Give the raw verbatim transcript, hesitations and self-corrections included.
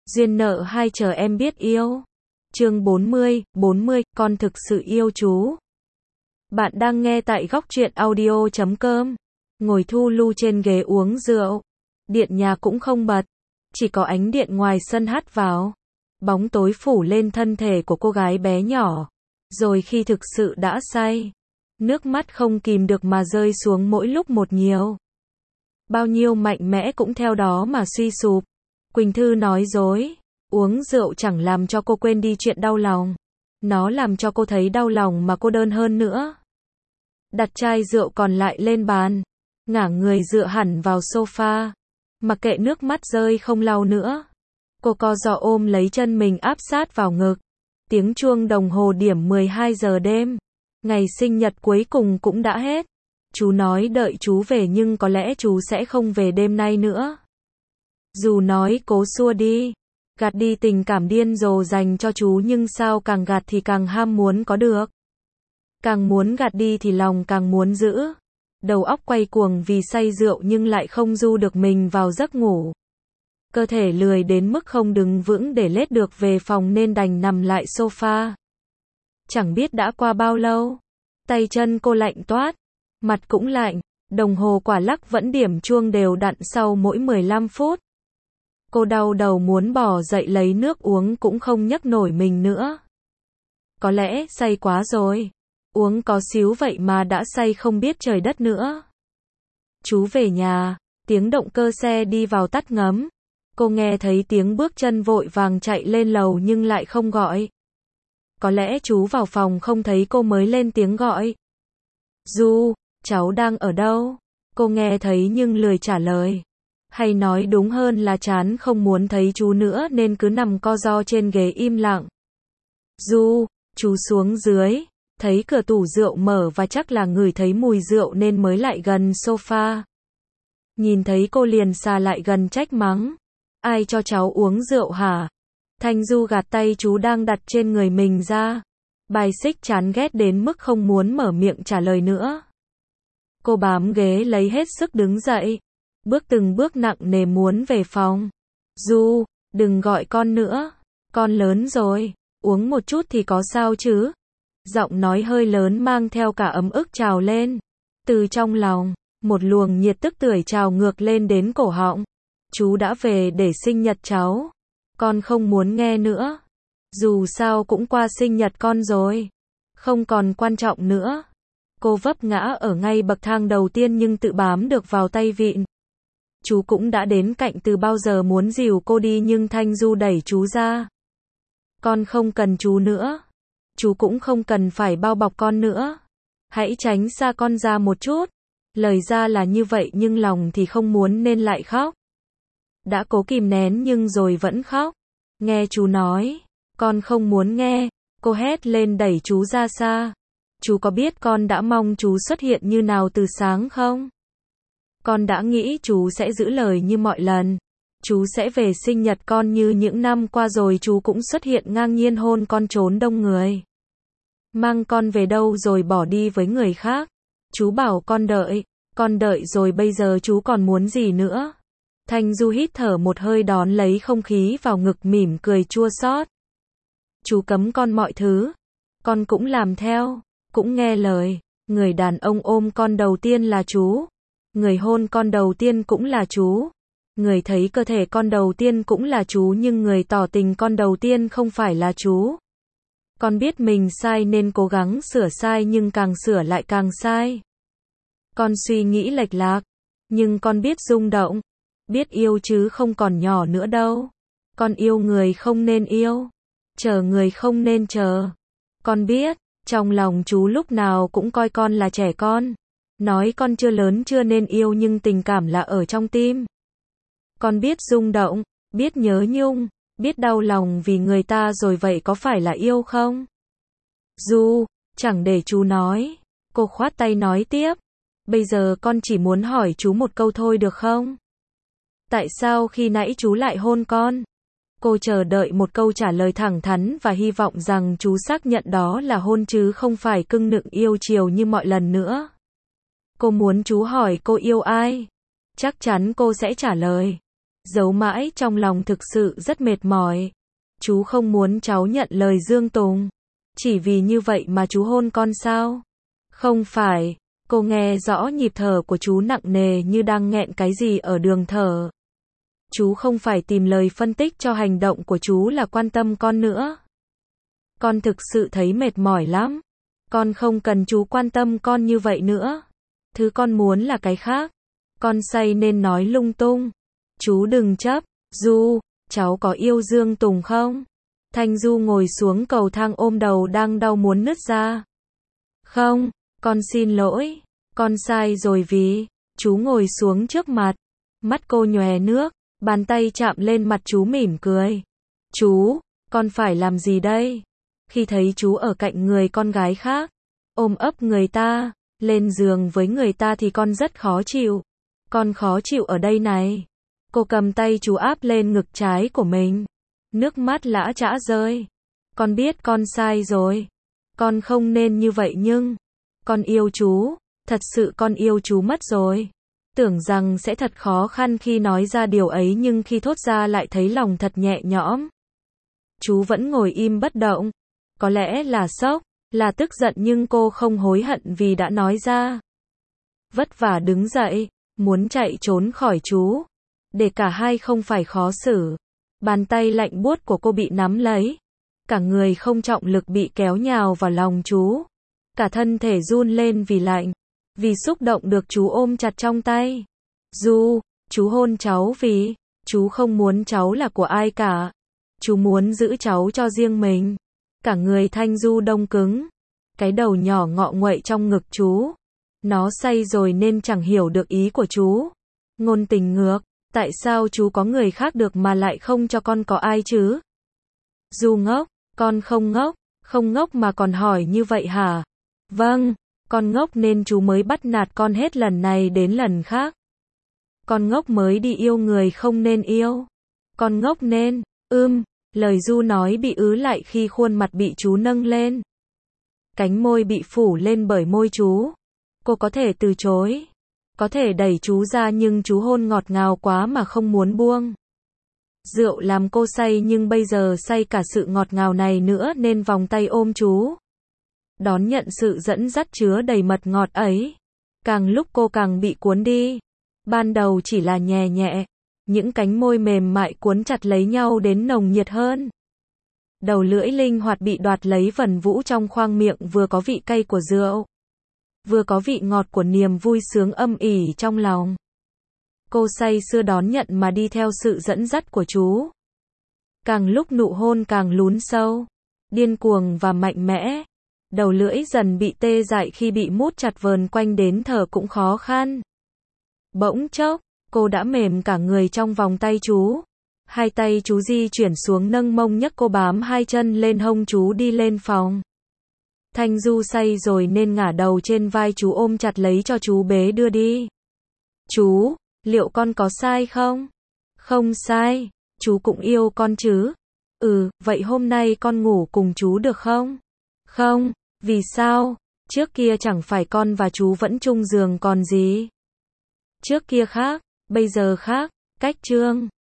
Duyên nợ hai chờ em biết yêu. Chương bốn mươi, bốn mươi, con thực sự yêu chú. Bạn đang nghe tại góc truyện audio chấm com. Ngồi thu lu trên ghế uống rượu. Điện nhà cũng không bật. Chỉ có ánh điện ngoài sân hắt vào. Bóng tối phủ lên thân thể của cô gái bé nhỏ. Rồi khi thực sự đã say, nước mắt không kìm được mà rơi xuống mỗi lúc một nhiều. Bao nhiêu mạnh mẽ cũng theo đó mà suy sụp. Quỳnh Thư nói dối. Uống rượu chẳng làm cho cô quên đi chuyện đau lòng. Nó làm cho cô thấy đau lòng mà cô đơn hơn nữa. Đặt chai rượu còn lại lên bàn. Ngả người dựa hẳn vào sofa. Mặc kệ nước mắt rơi không lau nữa. Cô co giò ôm lấy chân mình áp sát vào ngực. Tiếng chuông đồng hồ điểm mười hai giờ đêm. Ngày sinh nhật cuối cùng cũng đã hết. Chú nói đợi chú về nhưng có lẽ chú sẽ không về đêm nay nữa. Dù nói cố xua đi, gạt đi tình cảm điên rồ dành cho chú nhưng sao càng gạt thì càng ham muốn có được. Càng muốn gạt đi thì lòng càng muốn giữ. Đầu óc quay cuồng vì say rượu nhưng lại không du được mình vào giấc ngủ. Cơ thể lười đến mức không đứng vững để lết được về phòng nên đành nằm lại sofa. Chẳng biết đã qua bao lâu. Tay chân cô lạnh toát. Mặt cũng lạnh. Đồng hồ quả lắc vẫn điểm chuông đều đặn sau mỗi mười lăm phút. Cô đau đầu muốn bỏ dậy lấy nước uống cũng không nhấc nổi mình nữa. Có lẽ say quá rồi. Uống có xíu vậy mà đã say không biết trời đất nữa. Chú về nhà. Tiếng động cơ xe đi vào tắt ngấm. Cô nghe thấy tiếng bước chân vội vàng chạy lên lầu nhưng lại không gọi. Có lẽ chú vào phòng không thấy cô mới lên tiếng gọi. Du, cháu đang ở đâu? Cô nghe thấy nhưng lười trả lời. Hay nói đúng hơn là chán không muốn thấy chú nữa nên cứ nằm co ro trên ghế im lặng. Du, chú xuống dưới. Thấy cửa tủ rượu mở và chắc là ngửi thấy mùi rượu nên mới lại gần sofa. Nhìn thấy cô liền xà lại gần trách mắng. Ai cho cháu uống rượu hả? Thanh Du gạt tay chú đang đặt trên người mình ra. Bài xích chán ghét đến mức không muốn mở miệng trả lời nữa. Cô bám ghế lấy hết sức đứng dậy. Bước từng bước nặng nề muốn về phòng. Du, đừng gọi con nữa. Con lớn rồi. Uống một chút thì có sao chứ? Giọng nói hơi lớn mang theo cả ấm ức trào lên. Từ trong lòng, một luồng nhiệt tức tưởi trào ngược lên đến cổ họng. Chú đã về để sinh nhật cháu. Con không muốn nghe nữa. Dù sao cũng qua sinh nhật con rồi. Không còn quan trọng nữa. Cô vấp ngã ở ngay bậc thang đầu tiên nhưng tự bám được vào tay vịn. Chú cũng đã đến cạnh từ bao giờ muốn dìu cô đi nhưng Thanh Du đẩy chú ra. Con không cần chú nữa. Chú cũng không cần phải bao bọc con nữa. Hãy tránh xa con ra một chút. Lời ra là như vậy nhưng lòng thì không muốn nên lại khóc. Đã cố kìm nén nhưng rồi vẫn khóc. Nghe chú nói. Con không muốn nghe. Cô hét lên đẩy chú ra xa. Chú có biết con đã mong chú xuất hiện như nào từ sáng không? Con đã nghĩ chú sẽ giữ lời như mọi lần. Chú sẽ về sinh nhật con như những năm qua rồi chú cũng xuất hiện ngang nhiên hôn con trốn đông người. Mang con về đâu rồi bỏ đi với người khác. Chú bảo con đợi. Con đợi rồi bây giờ chú còn muốn gì nữa? Thanh Du hít thở một hơi đón lấy không khí vào ngực mỉm cười chua xót. Chú cấm con mọi thứ. Con cũng làm theo. Cũng nghe lời. Người đàn ông ôm con đầu tiên là chú. Người hôn con đầu tiên cũng là chú. Người thấy cơ thể con đầu tiên cũng là chú nhưng người tỏ tình con đầu tiên không phải là chú. Con biết mình sai nên cố gắng sửa sai nhưng càng sửa lại càng sai. Con suy nghĩ lệch lạc. Nhưng con biết rung động. Biết yêu chứ không còn nhỏ nữa đâu. Con yêu người không nên yêu. Chờ người không nên chờ. Con biết, trong lòng chú lúc nào cũng coi con là trẻ con. Nói con chưa lớn chưa nên yêu nhưng tình cảm là ở trong tim. Con biết rung động, biết nhớ nhung, biết đau lòng vì người ta rồi vậy có phải là yêu không? Du, chẳng để chú nói. Cô khoát tay nói tiếp. Bây giờ con chỉ muốn hỏi chú một câu thôi được không? Tại sao khi nãy chú lại hôn con? Cô chờ đợi một câu trả lời thẳng thắn và hy vọng rằng chú xác nhận đó là hôn chứ không phải cưng nựng yêu chiều như mọi lần nữa. Cô muốn chú hỏi cô yêu ai? Chắc chắn cô sẽ trả lời. Giấu mãi trong lòng thực sự rất mệt mỏi. Chú không muốn cháu nhận lời Dương Tùng. Chỉ vì như vậy mà chú hôn con sao? Không phải, cô nghe rõ nhịp thở của chú nặng nề như đang nghẹn cái gì ở đường thở. Chú không phải tìm lời phân tích cho hành động của chú là quan tâm con nữa. Con thực sự thấy mệt mỏi lắm. Con không cần chú quan tâm con như vậy nữa. Thứ con muốn là cái khác. Con say nên nói lung tung. Chú đừng chấp. Du, cháu có yêu Dương Tùng không? Thanh Du ngồi xuống cầu thang ôm đầu đang đau muốn nứt ra. Không, con xin lỗi. Con sai rồi vì. Chú ngồi xuống trước mặt. Mắt cô nhòe nước. Bàn tay chạm lên mặt chú mỉm cười. Chú, con phải làm gì đây? Khi thấy chú ở cạnh người con gái khác, ôm ấp người ta, lên giường với người ta thì con rất khó chịu. Con khó chịu ở đây này. Cô cầm tay chú áp lên ngực trái của mình. Nước mắt lã chã rơi. Con biết con sai rồi. Con không nên như vậy nhưng con yêu chú. Thật sự con yêu chú mất rồi. Tưởng rằng sẽ thật khó khăn khi nói ra điều ấy nhưng khi thốt ra lại thấy lòng thật nhẹ nhõm. Chú vẫn ngồi im bất động. Có lẽ là sốc, là tức giận nhưng cô không hối hận vì đã nói ra. Vất vả đứng dậy, muốn chạy trốn khỏi chú. Để cả hai không phải khó xử. Bàn tay lạnh buốt của cô bị nắm lấy. Cả người không trọng lực bị kéo nhào vào lòng chú. Cả thân thể run lên vì lạnh. Vì xúc động được chú ôm chặt trong tay. Du, chú hôn cháu vì chú không muốn cháu là của ai cả. Chú muốn giữ cháu cho riêng mình. Cả người Thanh Du đông cứng. Cái đầu nhỏ ngọ nguậy trong ngực chú. Nó say rồi nên chẳng hiểu được ý của chú. Ngôn tình ngược. Tại sao chú có người khác được mà lại không cho con có ai chứ? Du ngốc. Con không ngốc. Không ngốc mà còn hỏi như vậy hả? Vâng. Con ngốc nên chú mới bắt nạt con hết lần này đến lần khác. Con ngốc mới đi yêu người không nên yêu. Con ngốc nên, ưm, lời Du nói bị ứ lại khi khuôn mặt bị chú nâng lên. Cánh môi bị phủ lên bởi môi chú. Cô có thể từ chối. Có thể đẩy chú ra nhưng chú hôn ngọt ngào quá mà không muốn buông. Rượu làm cô say nhưng bây giờ say cả sự ngọt ngào này nữa nên vòng tay ôm chú. Đón nhận sự dẫn dắt chứa đầy mật ngọt ấy. Càng lúc cô càng bị cuốn đi. Ban đầu chỉ là nhẹ nhẹ. Những cánh môi mềm mại cuốn chặt lấy nhau đến nồng nhiệt hơn. Đầu lưỡi linh hoạt bị đoạt lấy vần vũ trong khoang miệng vừa có vị cay của rượu. Vừa có vị ngọt của niềm vui sướng âm ỉ trong lòng. Cô say sưa đón nhận mà đi theo sự dẫn dắt của chú. Càng lúc nụ hôn càng lún sâu. Điên cuồng và mạnh mẽ. Đầu lưỡi dần bị tê dại khi bị mút chặt vờn quanh đến thở cũng khó khăn. Bỗng chốc, cô đã mềm cả người trong vòng tay chú. Hai tay chú di chuyển xuống nâng mông nhấc cô bám hai chân lên hông chú đi lên phòng. Thanh Du say rồi nên ngả đầu trên vai chú ôm chặt lấy cho chú bế đưa đi. Chú, liệu con có sai không? Không sai, chú cũng yêu con chứ. Ừ, vậy hôm nay con ngủ cùng chú được không? Không, vì sao? Trước kia chẳng phải con và chú vẫn chung giường còn gì? Trước kia khác, bây giờ khác, cách chương.